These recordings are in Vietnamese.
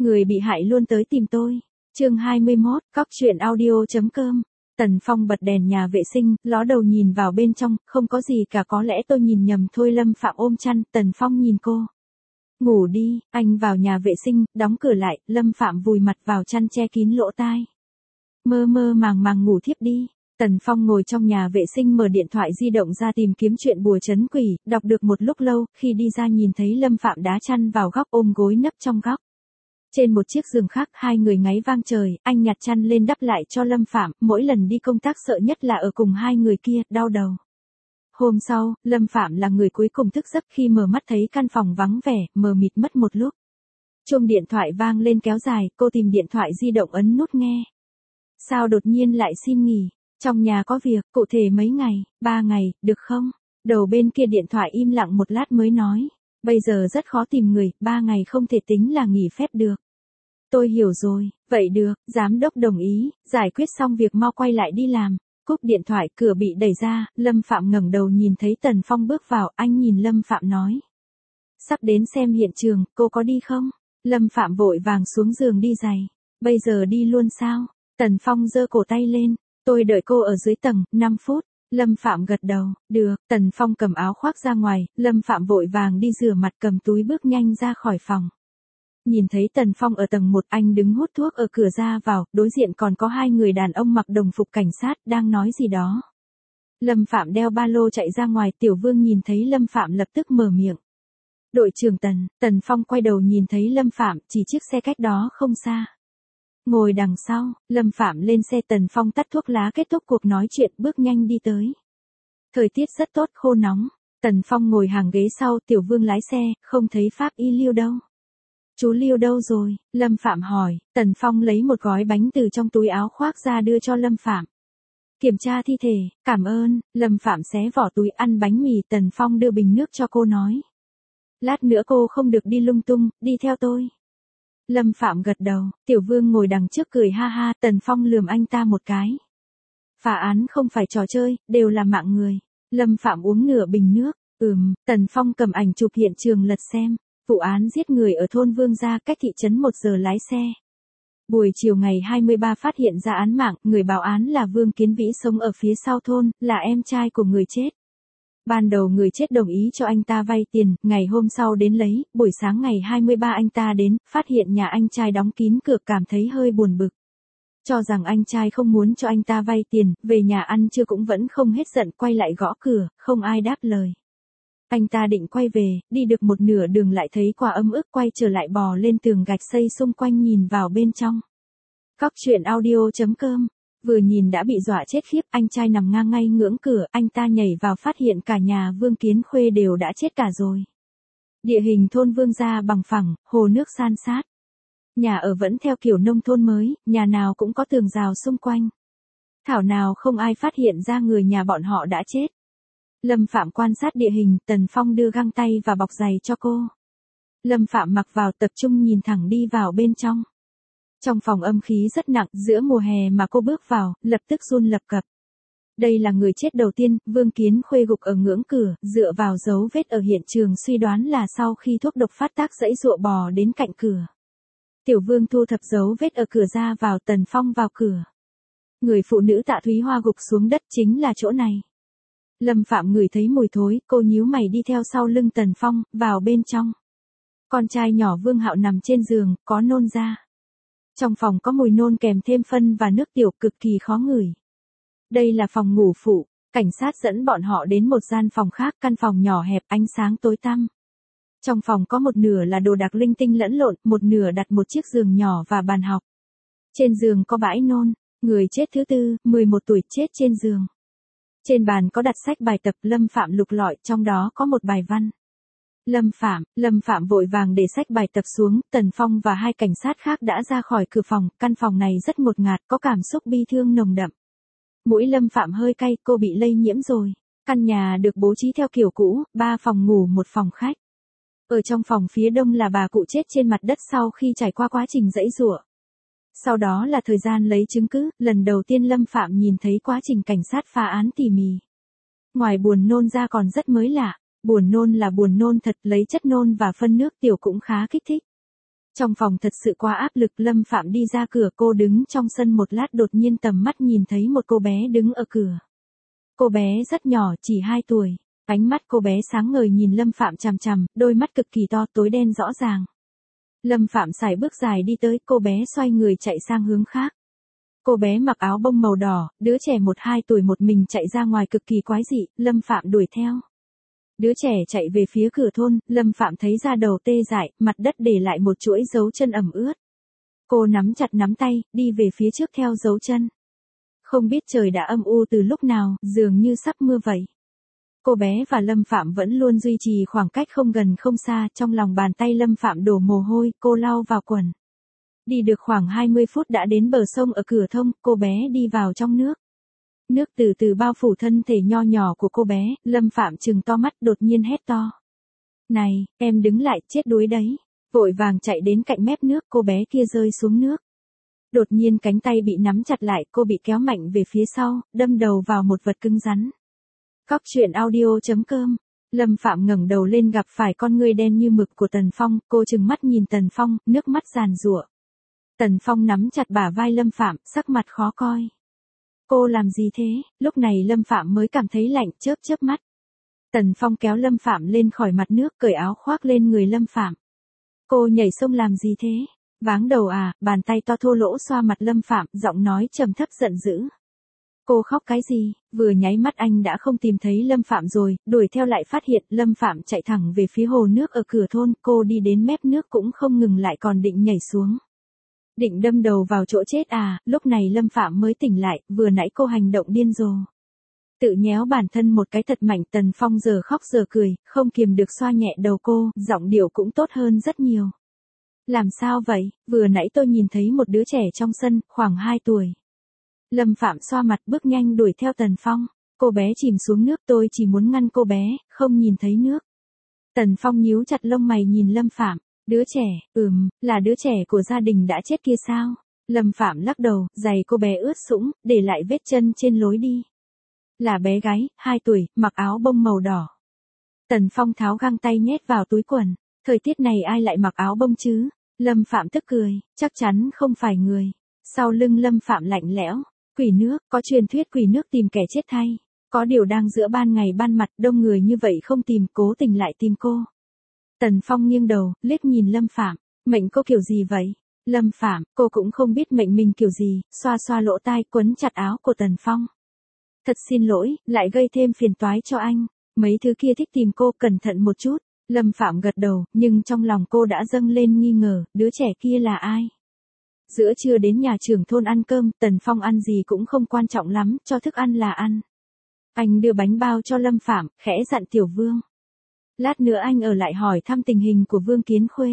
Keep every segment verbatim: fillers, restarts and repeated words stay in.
Người bị hại luôn tới tìm tôi. Chương hai mươi mốt, cóc truyện audio chấm com. Tần Phong bật đèn nhà vệ sinh, ló đầu nhìn vào bên trong, không có gì cả, có lẽ tôi nhìn nhầm thôi. Lâm Phạm ôm chăn, Tần Phong nhìn cô. Ngủ đi, anh vào nhà vệ sinh, đóng cửa lại, Lâm Phạm vùi mặt vào chăn che kín lỗ tai. Mơ mơ màng màng ngủ thiếp đi. Tần Phong ngồi trong nhà vệ sinh mở điện thoại di động ra tìm kiếm chuyện bùa trấn quỷ, đọc được một lúc lâu, khi đi ra nhìn thấy Lâm Phạm đá chăn vào góc ôm gối nấp trong góc. Trên một chiếc giường khác, hai người ngáy vang trời, anh nhặt chăn lên đắp lại cho Lâm Phạm, mỗi lần đi công tác sợ nhất là ở cùng hai người kia, đau đầu. Hôm sau, Lâm Phạm là người cuối cùng thức giấc, khi mở mắt thấy căn phòng vắng vẻ, mờ mịt mất một lúc. Chuông điện thoại vang lên kéo dài, cô tìm điện thoại di động ấn nút nghe. Sao đột nhiên lại xin nghỉ? Trong nhà có việc, cụ thể mấy ngày, ba ngày, được không? Đầu bên kia điện thoại im lặng một lát mới nói. Bây giờ rất khó tìm người, ba ngày không thể tính là nghỉ phép được. Tôi hiểu rồi, vậy được, giám đốc đồng ý, giải quyết xong việc mau quay lại đi làm. Cúp điện thoại, cửa bị đẩy ra, Lâm Phạm ngẩng đầu nhìn thấy Tần Phong bước vào, anh nhìn Lâm Phạm nói. Sắp đến xem hiện trường, cô có đi không? Lâm Phạm vội vàng xuống giường đi giày. Bây giờ đi luôn sao? Tần Phong giơ cổ tay lên. Tôi đợi cô ở dưới tầng, năm phút. Lâm Phạm gật đầu, được. Tần Phong cầm áo khoác ra ngoài, Lâm Phạm vội vàng đi rửa mặt, cầm túi bước nhanh ra khỏi phòng. Nhìn thấy Tần Phong ở tầng một, anh đứng hút thuốc ở cửa ra vào, đối diện còn có hai người đàn ông mặc đồng phục cảnh sát, đang nói gì đó. Lâm Phạm đeo ba lô chạy ra ngoài, Tiểu Vương nhìn thấy Lâm Phạm lập tức mở miệng. Đội trưởng Tần, Tần Phong quay đầu nhìn thấy Lâm Phạm, chỉ chiếc xe cách đó không xa. Ngồi đằng sau, Lâm Phạm lên xe, Tần Phong tắt thuốc lá kết thúc cuộc nói chuyện, bước nhanh đi tới. Thời tiết rất tốt, khô nóng. Tần Phong ngồi hàng ghế sau, Tiểu Vương lái xe, không thấy Pháp Y Liêu đâu. Chú Liêu đâu rồi? Lâm Phạm hỏi. Tần Phong lấy một gói bánh từ trong túi áo khoác ra đưa cho Lâm Phạm. Kiểm tra thi thể, cảm ơn. Lâm Phạm xé vỏ túi ăn bánh mì, Tần Phong đưa bình nước cho cô nói. Lát nữa cô không được đi lung tung, đi theo tôi. Lâm Phạm gật đầu, Tiểu Vương ngồi đằng trước cười ha ha, Tần Phong lườm anh ta một cái. Phá án không phải trò chơi, đều là mạng người. Lâm Phạm uống nửa bình nước, ừm, Tần Phong cầm ảnh chụp hiện trường lật xem. Vụ án giết người ở thôn Vương Gia, cách thị trấn một giờ lái xe. Buổi chiều ngày hai mươi ba phát hiện ra án mạng, người báo án là Vương Kiến Vĩ sống ở phía sau thôn, là em trai của người chết. Ban đầu người chết đồng ý cho anh ta vay tiền, ngày hôm sau đến lấy, buổi sáng ngày hai mươi ba anh ta đến, phát hiện nhà anh trai đóng kín cửa, cảm thấy hơi buồn bực. Cho rằng anh trai không muốn cho anh ta vay tiền, về nhà ăn trưa cũng vẫn không hết giận, quay lại gõ cửa, không ai đáp lời. Anh ta định quay về, đi được một nửa đường lại thấy quả ấm ức, quay trở lại bò lên tường gạch xây xung quanh nhìn vào bên trong. Cóc truyện audio chấm com. Vừa nhìn đã bị dọa chết khiếp, anh trai nằm ngang ngay ngưỡng cửa, anh ta nhảy vào phát hiện cả nhà Vương Kiến Khuê đều đã chết cả rồi. Địa hình thôn Vương Gia bằng phẳng, hồ nước san sát. Nhà ở vẫn theo kiểu nông thôn mới, nhà nào cũng có tường rào xung quanh. Thảo nào không ai phát hiện ra người nhà bọn họ đã chết. Lâm Phạm quan sát địa hình, Tần Phong đưa găng tay và bọc giày cho cô. Lâm Phạm mặc vào, tập trung nhìn thẳng đi vào bên trong. Trong phòng âm khí rất nặng, giữa mùa hè mà cô bước vào, lập tức run lập cập. Đây là người chết đầu tiên, Vương Kiến Khuê gục ở ngưỡng cửa, dựa vào dấu vết ở hiện trường suy đoán là sau khi thuốc độc phát tác dãy dụa bò đến cạnh cửa. Tiểu Vương thu thập dấu vết ở cửa ra vào, Tần Phong vào cửa. Người phụ nữ Tạ Thúy Hoa gục xuống đất chính là chỗ này. Lâm Phạm ngửi thấy mùi thối, cô nhíu mày đi theo sau lưng Tần Phong, vào bên trong. Con trai nhỏ Vương Hạo nằm trên giường, có nôn ra. Trong phòng có mùi nôn kèm thêm phân và nước tiểu, cực kỳ khó ngửi. Đây là phòng ngủ phụ, cảnh sát dẫn bọn họ đến một gian phòng khác, căn phòng nhỏ hẹp, ánh sáng tối tăm. Trong phòng có một nửa là đồ đạc linh tinh lẫn lộn, một nửa đặt một chiếc giường nhỏ và bàn học. Trên giường có bãi nôn, người chết thứ tư, mười một tuổi, chết trên giường. Trên bàn có đặt sách bài tập, Lâm Phạm lục lọi, trong đó có một bài văn. Lâm Phạm, Lâm Phạm vội vàng để sách bài tập xuống, Tần Phong và hai cảnh sát khác đã ra khỏi cửa phòng, căn phòng này rất ngột ngạt, có cảm xúc bi thương nồng đậm. Mũi Lâm Phạm hơi cay, cô bị lây nhiễm rồi. Căn nhà được bố trí theo kiểu cũ, ba phòng ngủ một phòng khách. Ở trong phòng phía đông là bà cụ chết trên mặt đất sau khi trải qua quá trình giãy giụa. Sau đó là thời gian lấy chứng cứ, lần đầu tiên Lâm Phạm nhìn thấy quá trình cảnh sát phá án tỉ mỉ. Ngoài buồn nôn ra còn rất mới lạ, buồn nôn là buồn nôn thật, lấy chất nôn và phân nước tiểu cũng khá kích thích. Trong phòng thật sự quá áp lực, Lâm Phạm đi ra cửa, cô đứng trong sân một lát đột nhiên tầm mắt nhìn thấy một cô bé đứng ở cửa. Cô bé rất nhỏ, chỉ hai tuổi. Ánh mắt cô bé sáng ngời nhìn Lâm Phạm chằm chằm, đôi mắt cực kỳ to, tối đen rõ ràng. Lâm Phạm sải bước dài đi tới, cô bé xoay người chạy sang hướng khác. Cô bé mặc áo bông màu đỏ, đứa trẻ một hai tuổi một mình chạy ra ngoài cực kỳ quái dị, Lâm Phạm đuổi theo. Đứa trẻ chạy về phía cửa thôn, Lâm Phạm thấy da đầu tê dại, mặt đất để lại một chuỗi dấu chân ẩm ướt. Cô nắm chặt nắm tay, đi về phía trước theo dấu chân. Không biết trời đã âm u từ lúc nào, dường như sắp mưa vậy. Cô bé và Lâm Phạm vẫn luôn duy trì khoảng cách không gần không xa, trong lòng bàn tay Lâm Phạm đổ mồ hôi, cô lau vào quần. Đi được khoảng hai mươi phút đã đến bờ sông ở cửa thông, cô bé đi vào trong nước. Nước từ từ bao phủ thân thể nho nhỏ của cô bé, Lâm Phạm trừng to mắt đột nhiên hét to. Này, em đứng lại, chết đuối đấy. Vội vàng chạy đến cạnh mép nước, cô bé kia rơi xuống nước. Đột nhiên cánh tay bị nắm chặt lại, cô bị kéo mạnh về phía sau, đâm đầu vào một vật cứng rắn. Cóc truyện audio chấm com. Lâm Phạm ngẩng đầu lên gặp phải con ngươi đen như mực của Tần Phong, cô trừng mắt nhìn Tần Phong, nước mắt giàn giụa. Tần Phong nắm chặt bả vai Lâm Phạm, sắc mặt khó coi. Cô làm gì thế? Lúc này Lâm Phạm mới cảm thấy lạnh, chớp chớp mắt. Tần Phong kéo Lâm Phạm lên khỏi mặt nước, cởi áo khoác lên người Lâm Phạm. Cô nhảy sông làm gì thế? Váng đầu à? Bàn tay to thô lỗ xoa mặt Lâm Phạm, giọng nói trầm thấp giận dữ. Cô khóc cái gì? Vừa nháy mắt anh đã không tìm thấy Lâm Phạm rồi, đuổi theo lại phát hiện Lâm Phạm chạy thẳng về phía hồ nước ở cửa thôn, cô đi đến mép nước cũng không ngừng lại còn định nhảy xuống. Định đâm đầu vào chỗ chết à? Lúc này Lâm Phạm mới tỉnh lại, vừa nãy cô hành động điên rồ. Tự nhéo bản thân một cái thật mạnh, Tần Phong giờ khóc giờ cười, không kiềm được xoa nhẹ đầu cô, giọng điệu cũng tốt hơn rất nhiều. Làm sao vậy? Vừa nãy tôi nhìn thấy một đứa trẻ trong sân, khoảng hai tuổi. Lâm Phạm xoa mặt bước nhanh đuổi theo Tần Phong. Cô bé chìm xuống nước, tôi chỉ muốn ngăn cô bé, không nhìn thấy nước. Tần Phong nhíu chặt lông mày nhìn Lâm Phạm. Đứa trẻ, ừm, là đứa trẻ của gia đình đã chết kia sao? Lâm Phạm lắc đầu, giày cô bé ướt sũng, để lại vết chân trên lối đi. Là bé gái, hai tuổi, mặc áo bông màu đỏ. Tần Phong tháo găng tay nhét vào túi quần. Thời tiết này ai lại mặc áo bông chứ? Lâm Phạm tức cười, chắc chắn không phải người. Sau lưng Lâm Phạm lạnh lẽo. Quỷ nước, có truyền thuyết quỷ nước tìm kẻ chết thay. Có điều đang giữa ban ngày ban mặt, đông người như vậy không tìm, cố tình lại tìm cô. Tần Phong nghiêng đầu, liếc nhìn Lâm Phạm. Mệnh cô kiểu gì vậy? Lâm Phạm, cô cũng không biết mệnh mình kiểu gì, xoa xoa lỗ tai, quấn chặt áo của Tần Phong. Thật xin lỗi, lại gây thêm phiền toái cho anh. Mấy thứ kia thích tìm cô, cẩn thận một chút. Lâm Phạm gật đầu, nhưng trong lòng cô đã dâng lên nghi ngờ, đứa trẻ kia là ai? Giữa trưa đến nhà trưởng thôn ăn cơm, Tần Phong ăn gì cũng không quan trọng lắm, cho thức ăn là ăn. Anh đưa bánh bao cho Lâm Phạm, khẽ dặn Tiểu Vương. Lát nữa anh ở lại hỏi thăm tình hình của Vương Kiến Khuê.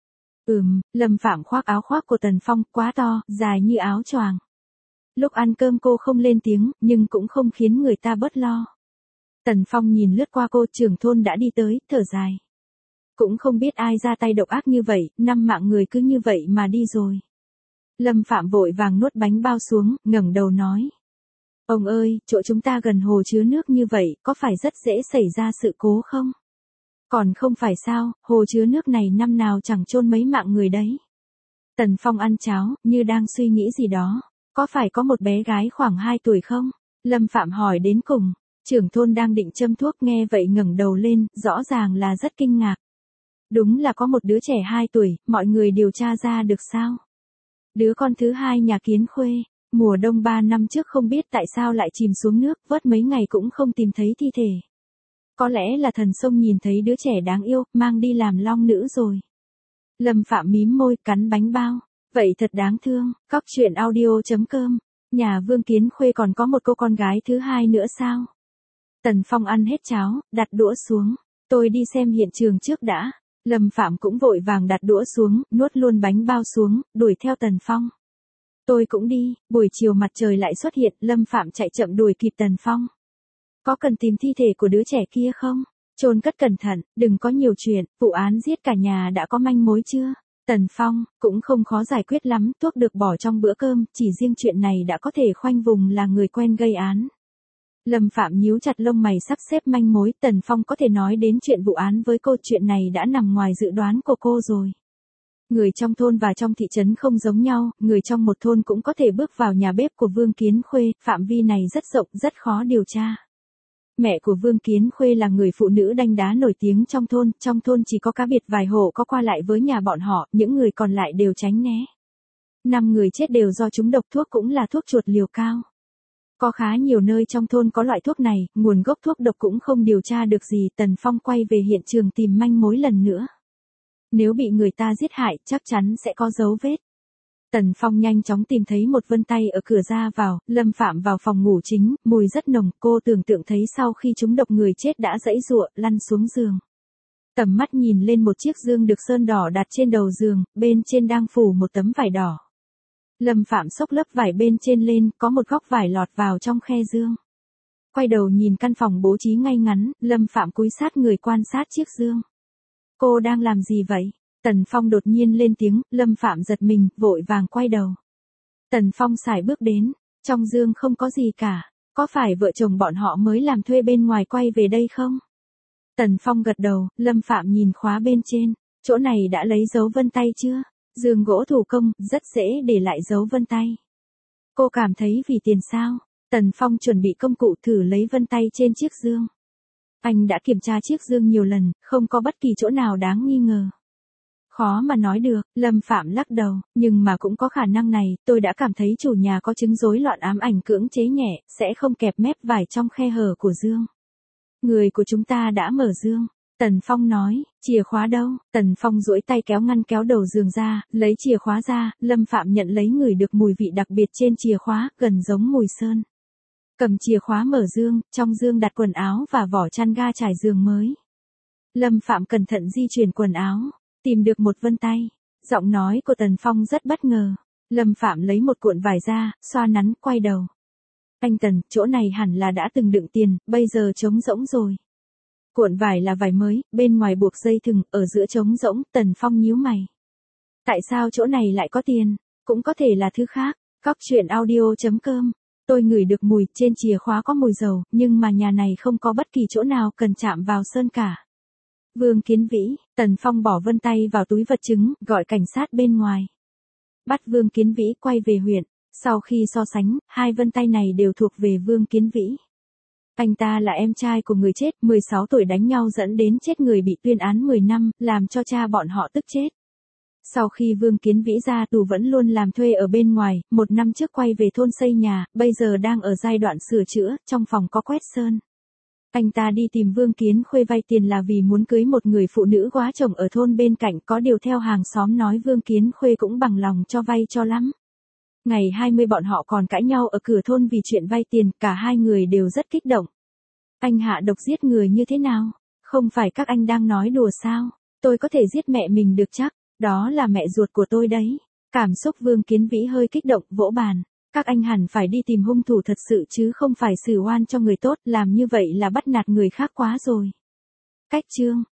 Ừm, Lâm Phạm khoác áo khoác của Tần Phong, quá to, dài như áo choàng. Lúc ăn cơm cô không lên tiếng, nhưng cũng không khiến người ta bớt lo. Tần Phong nhìn lướt qua cô, trưởng thôn đã đi tới, thở dài. Cũng không biết ai ra tay độc ác như vậy, năm mạng người cứ như vậy mà đi rồi. Lâm Phạm vội vàng nuốt bánh bao xuống, ngẩng đầu nói. Ông ơi, chỗ chúng ta gần hồ chứa nước như vậy, có phải rất dễ xảy ra sự cố không? Còn không phải sao, hồ chứa nước này năm nào chẳng chôn mấy mạng người đấy. Tần Phong ăn cháo, như đang suy nghĩ gì đó. Có phải có một bé gái khoảng hai tuổi không? Lâm Phạm hỏi đến cùng. Trưởng thôn đang định châm thuốc nghe vậy ngẩng đầu lên, rõ ràng là rất kinh ngạc. Đúng là có một đứa trẻ hai tuổi, mọi người điều tra ra được sao? Đứa con thứ hai nhà Kiến Khuê, mùa đông ba năm trước không biết tại sao lại chìm xuống nước, vớt mấy ngày cũng không tìm thấy thi thể. Có lẽ là thần sông nhìn thấy đứa trẻ đáng yêu, mang đi làm long nữ rồi. Lâm Phạm mím môi, cắn bánh bao. Vậy thật đáng thương. Cóc truyện audio chấm com. Nhà Vương Kiến Khuê còn có một cô con gái thứ hai nữa sao? Tần Phong ăn hết cháo, đặt đũa xuống. Tôi đi xem hiện trường trước đã. Lâm Phạm cũng vội vàng đặt đũa xuống, nuốt luôn bánh bao xuống, đuổi theo Tần Phong. Tôi cũng đi. Buổi chiều mặt trời lại xuất hiện, Lâm Phạm chạy chậm đuổi kịp Tần Phong. Có cần tìm thi thể của đứa trẻ kia không? Chôn cất cẩn thận, đừng có nhiều chuyện, vụ án giết cả nhà đã có manh mối chưa? Tần Phong, cũng không khó giải quyết lắm, thuốc được bỏ trong bữa cơm, chỉ riêng chuyện này đã có thể khoanh vùng là người quen gây án. Lâm Phạm nhíu chặt lông mày sắp xếp manh mối, Tần Phong có thể nói đến chuyện vụ án với cô, chuyện này đã nằm ngoài dự đoán của cô rồi. Người trong thôn và trong thị trấn không giống nhau, người trong một thôn cũng có thể bước vào nhà bếp của Vương Kiến Khuê, phạm vi này rất rộng, rất khó điều tra. Mẹ của Vương Kiến Khuê là người phụ nữ đanh đá nổi tiếng trong thôn, trong thôn chỉ có cá biệt vài hộ có qua lại với nhà bọn họ, những người còn lại đều tránh né. Năm người chết đều do trúng độc thuốc cũng là thuốc chuột liều cao. Có khá nhiều nơi trong thôn có loại thuốc này, nguồn gốc thuốc độc cũng không điều tra được gì, Tần Phong quay về hiện trường tìm manh mối lần nữa. Nếu bị người ta giết hại, chắc chắn sẽ có dấu vết. Tần Phong nhanh chóng tìm thấy một vân tay ở cửa ra vào, Lâm Phạm vào phòng ngủ chính, mùi rất nồng, cô tưởng tượng thấy sau khi trúng độc người chết đã giãy giụa, lăn xuống giường. Tầm mắt nhìn lên một chiếc dương được sơn đỏ đặt trên đầu giường, bên trên đang phủ một tấm vải đỏ. Lâm Phạm xốc lớp vải bên trên lên, có một góc vải lọt vào trong khe dương. Quay đầu nhìn căn phòng bố trí ngay ngắn, Lâm Phạm cúi sát người quan sát chiếc dương. Cô đang làm gì vậy? Tần Phong đột nhiên lên tiếng, Lâm Phạm giật mình, vội vàng quay đầu. Tần Phong sải bước đến, trong dương không có gì cả, có phải vợ chồng bọn họ mới làm thuê bên ngoài quay về đây không? Tần Phong gật đầu, Lâm Phạm nhìn khóa bên trên, chỗ này đã lấy dấu vân tay chưa? Dương gỗ thủ công, rất dễ để lại dấu vân tay. Cô cảm thấy vì tiền sao? Tần Phong chuẩn bị công cụ thử lấy vân tay trên chiếc dương. Anh đã kiểm tra chiếc dương nhiều lần, không có bất kỳ chỗ nào đáng nghi ngờ. Khó mà nói được, Lâm Phạm lắc đầu, nhưng mà cũng có khả năng này, tôi đã cảm thấy chủ nhà có chứng rối loạn ám ảnh cưỡng chế nhẹ, sẽ không kẹp mép vải trong khe hở của dương. Người của chúng ta đã mở dương. Tần Phong nói, chìa khóa đâu? Tần Phong duỗi tay kéo ngăn kéo đầu giường ra, lấy chìa khóa ra, Lâm Phạm nhận lấy ngửi được mùi vị đặc biệt trên chìa khóa, gần giống mùi sơn. Cầm chìa khóa mở dương, trong dương đặt quần áo và vỏ chăn ga trải giường mới. Lâm Phạm cẩn thận di chuyển quần áo, tìm được một vân tay. Giọng nói của Tần Phong rất bất ngờ. Lâm Phạm lấy một cuộn vải ra, xoa nắn, quay đầu. Anh Tần, chỗ này hẳn là đã từng đựng tiền, bây giờ trống rỗng rồi. Cuộn vải là vải mới, bên ngoài buộc dây thừng, ở giữa trống rỗng, Tần Phong nhíu mày. Tại sao chỗ này lại có tiền? Cũng có thể là thứ khác. Cóc truyện audio chấm com. Tôi ngửi được mùi, trên chìa khóa có mùi dầu, nhưng mà nhà này không có bất kỳ chỗ nào cần chạm vào sơn cả. Vương Kiến Vĩ, Tần Phong bỏ vân tay vào túi vật chứng, gọi cảnh sát bên ngoài. Bắt Vương Kiến Vĩ quay về huyện. Sau khi so sánh, hai vân tay này đều thuộc về Vương Kiến Vĩ. Anh ta là em trai của người chết, mười sáu tuổi đánh nhau dẫn đến chết người bị tuyên án mười năm, làm cho cha bọn họ tức chết. Sau khi Vương Kiến Vĩ ra tù vẫn luôn làm thuê ở bên ngoài, một năm trước quay về thôn xây nhà, bây giờ đang ở giai đoạn sửa chữa, trong phòng có quét sơn. Anh ta đi tìm Vương Kiến Khuê vay tiền là vì muốn cưới một người phụ nữ quá chồng ở thôn bên cạnh, có điều theo hàng xóm nói Vương Kiến Khuê cũng bằng lòng cho vay cho lắm. Ngày hai mươi bọn họ còn cãi nhau ở cửa thôn vì chuyện vay tiền, cả hai người đều rất kích động. Anh hạ độc giết người như thế nào? Không phải các anh đang nói đùa sao? Tôi có thể giết mẹ mình được chắc, đó là mẹ ruột của tôi đấy. Cảm xúc Vương Kiến Vĩ hơi kích động, vỗ bàn. Các anh hẳn phải đi tìm hung thủ thật sự chứ không phải xử oan cho người tốt, làm như vậy là bắt nạt người khác quá rồi. Cách chương